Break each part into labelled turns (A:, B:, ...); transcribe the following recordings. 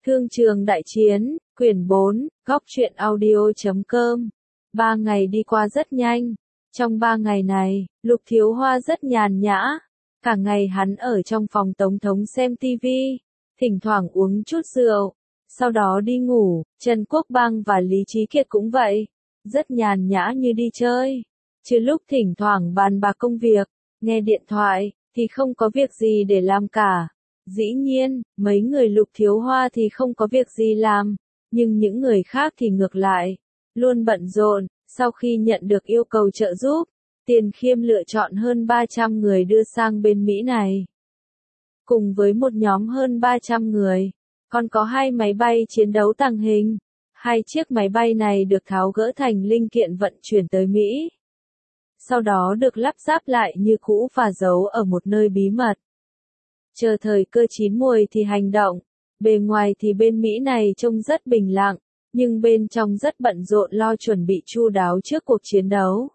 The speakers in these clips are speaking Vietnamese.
A: Thương trường đại chiến, quyển 4, góc truyện audio.com. 3 ngày đi qua rất nhanh. Trong 3 ngày này, Lục Thiếu Hoa rất nhàn nhã. Cả ngày hắn ở trong phòng tổng thống xem TV, thỉnh thoảng uống chút rượu, sau đó đi ngủ. Trần Quốc Bang và Lý Chí Kiệt cũng vậy, rất nhàn nhã như đi chơi. Chứ lúc thỉnh thoảng bàn bạc công việc, nghe điện thoại, thì không có việc gì để làm cả. Dĩ nhiên, mấy người Lục Thiếu Hoa thì không có việc gì làm, nhưng những người khác thì ngược lại, luôn bận rộn. Sau khi nhận được yêu cầu trợ giúp, Tiền Khiêm lựa chọn hơn 300 người đưa sang bên Mỹ này. Cùng với một nhóm hơn 300 người, còn có 2 máy bay chiến đấu tàng hình. 2 chiếc máy bay này được tháo gỡ thành linh kiện vận chuyển tới Mỹ. Sau đó được lắp ráp lại như cũ và giấu ở một nơi bí mật. Chờ thời cơ chín muồi thì hành động. Bề ngoài thì bên Mỹ này trông rất bình lặng, nhưng bên trong rất bận rộn lo chuẩn bị chu đáo trước cuộc chiến đấu.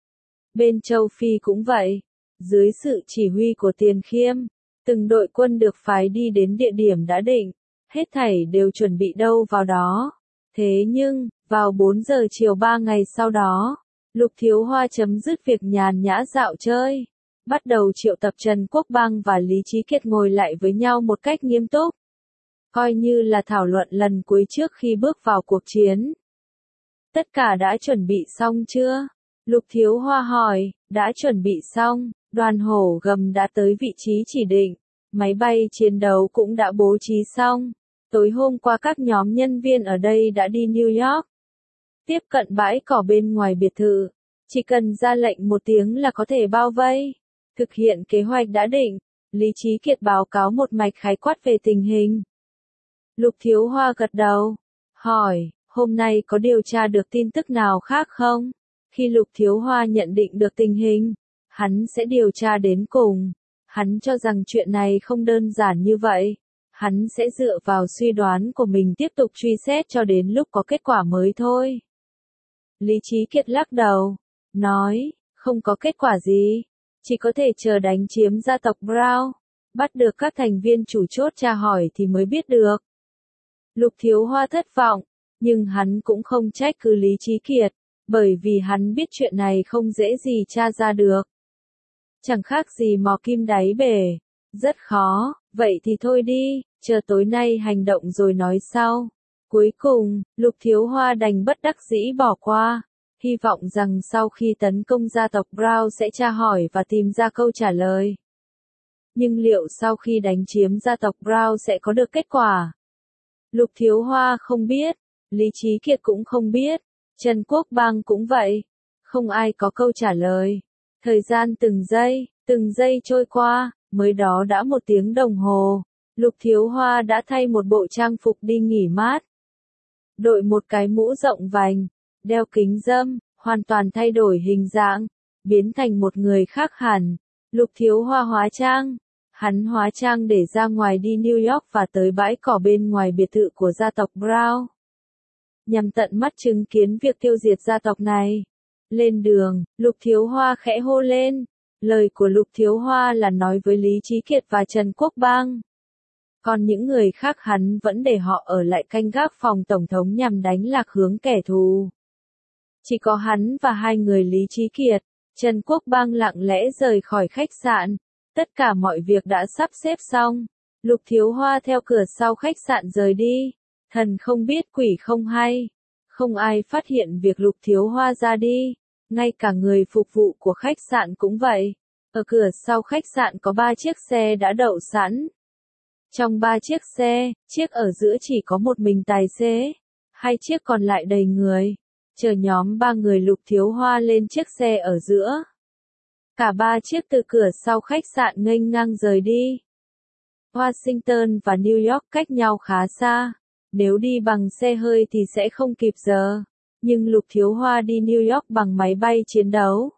A: Bên châu Phi cũng vậy. Dưới sự chỉ huy của Tiền Khiêm, từng đội quân được phái đi đến địa điểm đã định, hết thảy đều chuẩn bị đâu vào đó. Thế nhưng, vào 4 giờ chiều 3 ngày sau đó, Lục Thiếu Hoa chấm dứt việc nhàn nhã dạo chơi, bắt đầu triệu tập Trần Quốc Bang và Lý Chí Kiệt ngồi lại với nhau một cách nghiêm túc, coi như là thảo luận lần cuối trước khi bước vào cuộc chiến. Tất cả đã chuẩn bị xong chưa? Lục Thiếu Hoa hỏi. Đã chuẩn bị xong, đoàn hổ gầm đã tới vị trí chỉ định, máy bay chiến đấu cũng đã bố trí xong. Tối hôm qua các nhóm nhân viên ở đây đã đi New York, tiếp cận bãi cỏ bên ngoài biệt thự, chỉ cần ra lệnh một tiếng là có thể bao vây, thực hiện kế hoạch đã định. Lý Chí Kiệt báo cáo một mạch khái quát về tình hình. Lục Thiếu Hoa gật đầu, hỏi, hôm nay có điều tra được tin tức nào khác không? Khi Lục Thiếu Hoa nhận định được tình hình, hắn sẽ điều tra đến cùng. Hắn cho rằng chuyện này không đơn giản như vậy. Hắn sẽ dựa vào suy đoán của mình tiếp tục truy xét cho đến lúc có kết quả mới thôi. Lý Chí Kiệt lắc đầu, nói, không có kết quả gì, chỉ có thể chờ đánh chiếm gia tộc Brown, bắt được các thành viên chủ chốt tra hỏi thì mới biết được. Lục Thiếu Hoa thất vọng, nhưng hắn cũng không trách cứ Lý Chí Kiệt, bởi vì hắn biết chuyện này không dễ gì tra ra được. Chẳng khác gì mò kim đáy bể, rất khó, vậy thì thôi đi, chờ tối nay hành động rồi nói sau. Cuối cùng, Lục Thiếu Hoa đành bất đắc dĩ bỏ qua, hy vọng rằng sau khi tấn công gia tộc Brown sẽ tra hỏi và tìm ra câu trả lời. Nhưng liệu sau khi đánh chiếm gia tộc Brown sẽ có được kết quả? Lục Thiếu Hoa không biết, Lý Chí Kiệt cũng không biết, Trần Quốc Bang cũng vậy, không ai có câu trả lời. Thời gian từng giây trôi qua, mới đó đã 1 tiếng đồng hồ, Lục Thiếu Hoa đã thay một bộ trang phục đi nghỉ mát. Đội một cái mũ rộng vành, đeo kính râm, hoàn toàn thay đổi hình dạng, biến thành một người khác hẳn. Lục Thiếu Hoa hóa trang. Hắn hóa trang để ra ngoài đi New York và tới bãi cỏ bên ngoài biệt thự của gia tộc Brown, nhằm tận mắt chứng kiến việc tiêu diệt gia tộc này. Lên đường, Lục Thiếu Hoa khẽ hô lên. Lời của Lục Thiếu Hoa là nói với Lý Chí Kiệt và Trần Quốc Bang. Còn những người khác hắn vẫn để họ ở lại canh gác phòng tổng thống nhằm đánh lạc hướng kẻ thù. Chỉ có hắn và 2 người Lý Chí Kiệt, Trần Quốc Bang lặng lẽ rời khỏi khách sạn. Tất cả mọi việc đã sắp xếp xong. Lục Thiếu Hoa theo cửa sau khách sạn rời đi. Thần không biết quỷ không hay. Không ai phát hiện việc Lục Thiếu Hoa ra đi. Ngay cả người phục vụ của khách sạn cũng vậy. Ở cửa sau khách sạn có 3 chiếc xe đã đậu sẵn. Trong 3 chiếc xe, chiếc ở giữa chỉ có một mình tài xế. 2 chiếc còn lại đầy người. Chờ nhóm 3 người Lục Thiếu Hoa lên chiếc xe ở giữa. Cả 3 chiếc từ cửa sau khách sạn nghênh ngang rời đi. Washington và New York cách nhau khá xa. Nếu đi bằng xe hơi thì sẽ không kịp giờ. Nhưng Lục Thiếu Hoa đi New York bằng máy bay chiến đấu,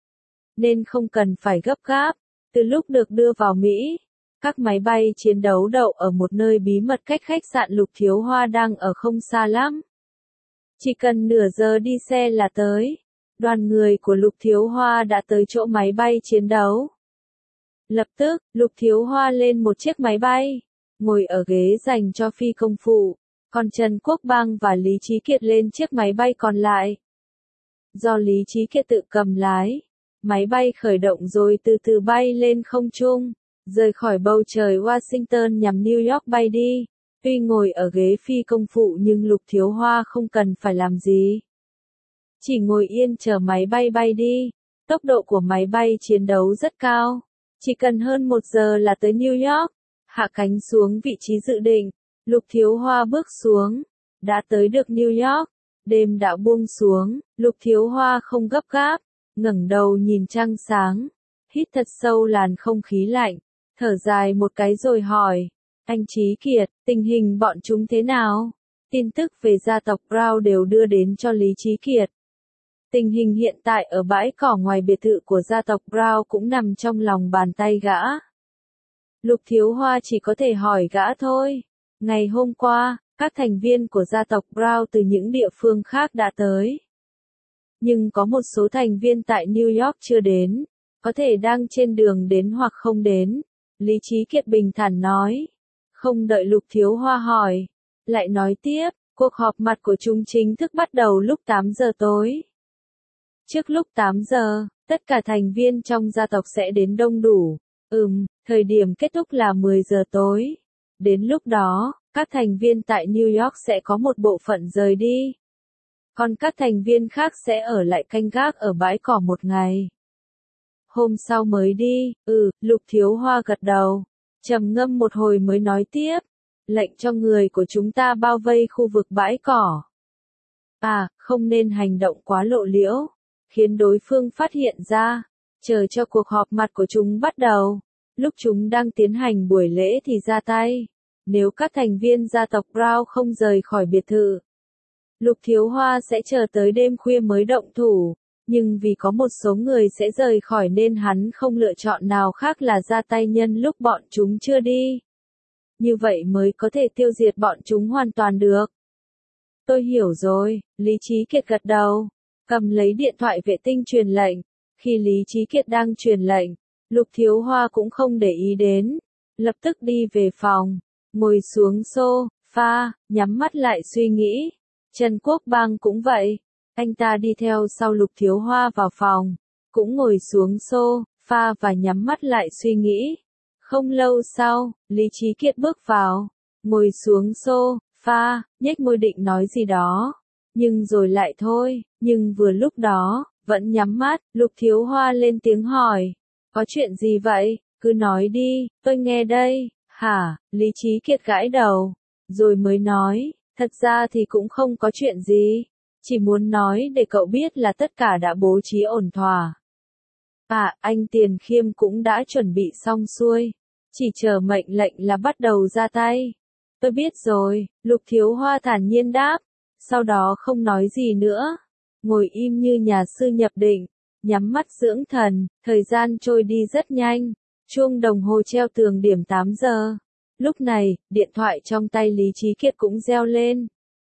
A: nên không cần phải gấp gáp. Từ lúc được đưa vào Mỹ, các máy bay chiến đấu đậu ở một nơi bí mật cách khách sạn Lục Thiếu Hoa đang ở không xa lắm. Chỉ cần nửa giờ đi xe là tới. Đoàn người của Lục Thiếu Hoa đã tới chỗ máy bay chiến đấu. Lập tức, Lục Thiếu Hoa lên một chiếc máy bay. ngồi ở ghế dành cho phi công phụ, còn Trần Quốc Bang và Lý Chí Kiệt lên chiếc máy bay còn lại. Do Lý Chí Kiệt tự cầm lái, máy bay khởi động rồi từ từ bay lên không trung, rời khỏi bầu trời Washington nhằm New York bay đi. Tuy ngồi ở ghế phi công phụ nhưng Lục Thiếu Hoa không cần phải làm gì. Chỉ ngồi yên chờ máy bay bay đi. Tốc độ của máy bay chiến đấu rất cao. Chỉ cần hơn 1 giờ là tới New York. Hạ cánh xuống vị trí dự định. Lục Thiếu Hoa bước xuống. Đã tới được New York. Đêm đã buông xuống. Lục Thiếu Hoa không gấp gáp. Ngẩng đầu nhìn trăng sáng. Hít thật sâu làn không khí lạnh. Thở dài một cái rồi hỏi. Anh Chí Kiệt, tình hình bọn chúng thế nào? Tin tức về gia tộc Brown đều đưa đến cho Lý Chí Kiệt. Tình hình hiện tại ở bãi cỏ ngoài biệt thự của gia tộc Brown cũng nằm trong lòng bàn tay gã. Lục Thiếu Hoa chỉ có thể hỏi gã thôi. Ngày hôm qua, các thành viên của gia tộc Brown từ những địa phương khác đã tới. Nhưng có một số thành viên tại New York chưa đến, có thể đang trên đường đến hoặc không đến. Lý Chí Kiệt bình thản nói. Không đợi Lục Thiếu Hoa hỏi, lại nói tiếp, cuộc họp mặt của chúng chính thức bắt đầu lúc 8 giờ tối. Trước lúc 8 giờ, tất cả thành viên trong gia tộc sẽ đến đông đủ. Thời điểm kết thúc là 10 giờ tối. Đến lúc đó, các thành viên tại New York sẽ có một bộ phận rời đi. Còn các thành viên khác sẽ ở lại canh gác ở bãi cỏ một ngày. Hôm sau mới đi, Lục Thiếu Hoa gật đầu. Trầm ngâm một hồi mới nói tiếp. Lệnh cho người của chúng ta bao vây khu vực bãi cỏ. Không nên hành động quá lộ liễu, khiến đối phương phát hiện ra. Chờ cho cuộc họp mặt của chúng bắt đầu. Lúc chúng đang tiến hành buổi lễ thì ra tay. Nếu các thành viên gia tộc Brown không rời khỏi biệt thự, Lục Thiếu Hoa sẽ chờ tới đêm khuya mới động thủ. Nhưng vì có một số người sẽ rời khỏi nên hắn không lựa chọn nào khác là ra tay nhân lúc bọn chúng chưa đi. Như vậy mới có thể tiêu diệt bọn chúng hoàn toàn được. Tôi hiểu rồi, Lý Chí Kiệt gật đầu. Cầm lấy điện thoại vệ tinh truyền lệnh. Khi Lý Chí Kiệt đang truyền lệnh, Lục Thiếu Hoa cũng không để ý đến. Lập tức đi về phòng, ngồi xuống sofa, nhắm mắt lại suy nghĩ. Trần Quốc Bang cũng vậy. Anh ta đi theo sau Lục Thiếu Hoa vào phòng, cũng ngồi xuống sofa và nhắm mắt lại suy nghĩ. Không lâu sau, Lý Chí Kiệt bước vào, ngồi xuống sofa, nhếch môi định nói gì đó. Nhưng rồi lại thôi, nhưng vừa lúc đó, vẫn nhắm mắt, Lục Thiếu Hoa lên tiếng hỏi. Có chuyện gì vậy? Cứ nói đi, tôi nghe đây. Hả? Lý Chí Kiệt gãi đầu, rồi mới nói, thật ra thì cũng không có chuyện gì. Chỉ muốn nói để cậu biết là tất cả đã bố trí ổn thỏa. Anh Tiền Khiêm cũng đã chuẩn bị xong xuôi. Chỉ chờ mệnh lệnh là bắt đầu ra tay. Tôi biết rồi, Lục Thiếu Hoa thản nhiên đáp. Sau đó không nói gì nữa. Ngồi im như nhà sư nhập định. Nhắm mắt dưỡng thần. Thời gian trôi đi rất nhanh. Chuông đồng hồ treo tường điểm 8 giờ. Lúc này, điện thoại trong tay Lý Chí Kiệt cũng reo lên.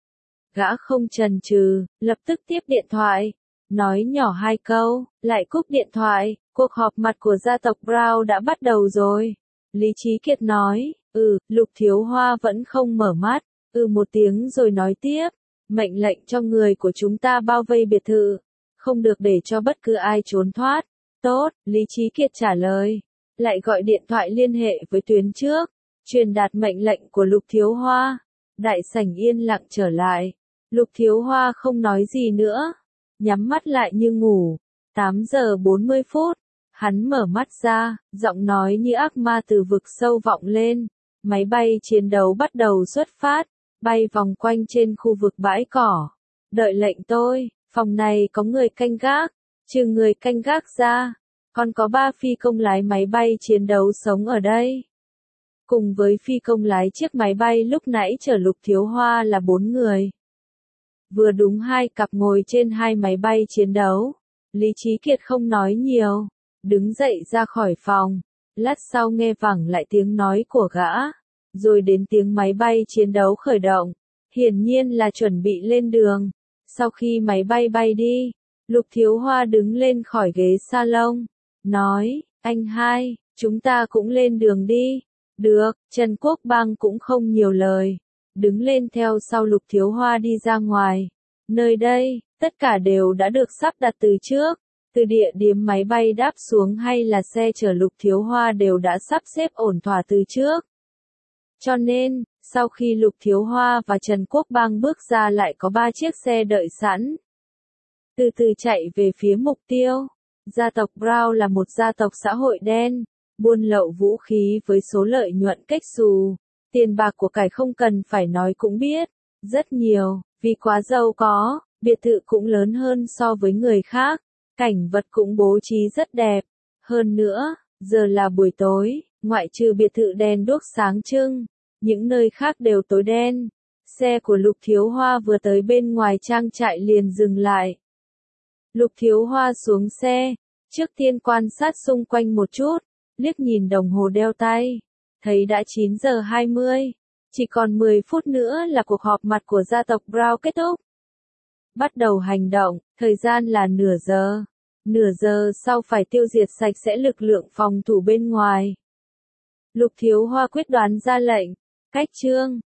A: Gã không chần chừ, lập tức tiếp điện thoại. Nói nhỏ 2 câu, lại cúp điện thoại. Cuộc họp mặt của gia tộc Brown đã bắt đầu rồi. Lý Chí Kiệt nói, Lục Thiếu Hoa vẫn không mở mắt. Một tiếng rồi nói tiếp. Mệnh lệnh cho người của chúng ta bao vây biệt thự. Không được để cho bất cứ ai trốn thoát. Tốt, Lý Chí Kiệt trả lời. Lại gọi điện thoại liên hệ với tuyến trước. Truyền đạt mệnh lệnh của Lục Thiếu Hoa. Đại sảnh yên lặng trở lại. Lục Thiếu Hoa không nói gì nữa. Nhắm mắt lại như ngủ. 8 giờ 40 phút. Hắn mở mắt ra, giọng nói như ác ma từ vực sâu vọng lên. Máy bay chiến đấu bắt đầu xuất phát, bay vòng quanh trên khu vực bãi cỏ. Đợi lệnh tôi, phòng này có người canh gác, trừ người canh gác ra, còn có 3 phi công lái máy bay chiến đấu sống ở đây. Cùng với phi công lái chiếc máy bay lúc nãy chở Lục Thiếu Hoa là 4 người. Vừa đúng 2 cặp ngồi trên 2 máy bay chiến đấu. Lý Chí Kiệt không nói nhiều, đứng dậy ra khỏi phòng. Lát sau nghe vẳng lại tiếng nói của gã, rồi đến tiếng máy bay chiến đấu khởi động. Hiển nhiên là chuẩn bị lên đường. Sau khi máy bay bay đi, Lục Thiếu Hoa đứng lên khỏi ghế salon, nói, anh hai, chúng ta cũng lên đường đi. Được, Trần Quốc Bang cũng không nhiều lời. Đứng lên theo sau Lục Thiếu Hoa đi ra ngoài. Nơi đây, tất cả đều đã được sắp đặt từ trước. Từ địa điểm máy bay đáp xuống hay là xe chở Lục Thiếu Hoa đều đã sắp xếp ổn thỏa từ trước. Cho nên, sau khi Lục Thiếu Hoa và Trần Quốc Bang bước ra lại có 3 chiếc xe đợi sẵn. Từ từ chạy về phía mục tiêu. Gia tộc Brown là một gia tộc xã hội đen, buôn lậu vũ khí với số lợi nhuận cách xù. Tiền bạc của cải không cần phải nói cũng biết. Rất nhiều, vì quá giàu có, biệt thự cũng lớn hơn so với người khác. Cảnh vật cũng bố trí rất đẹp. Hơn nữa, giờ là buổi tối, ngoại trừ biệt thự đèn đuốc sáng trưng, những nơi khác đều tối đen. Xe của Lục Thiếu Hoa vừa tới bên ngoài trang trại liền dừng lại. Lục Thiếu Hoa xuống xe, trước tiên quan sát xung quanh một chút, liếc nhìn đồng hồ đeo tay, thấy đã 9 giờ 20, chỉ còn 10 phút nữa là cuộc họp mặt của gia tộc Brown kết thúc. Bắt đầu hành động, thời gian là nửa giờ. Nửa giờ sau phải tiêu diệt sạch sẽ lực lượng phòng thủ bên ngoài. Lục Thiếu Hoa quyết đoán ra lệnh, cách trương,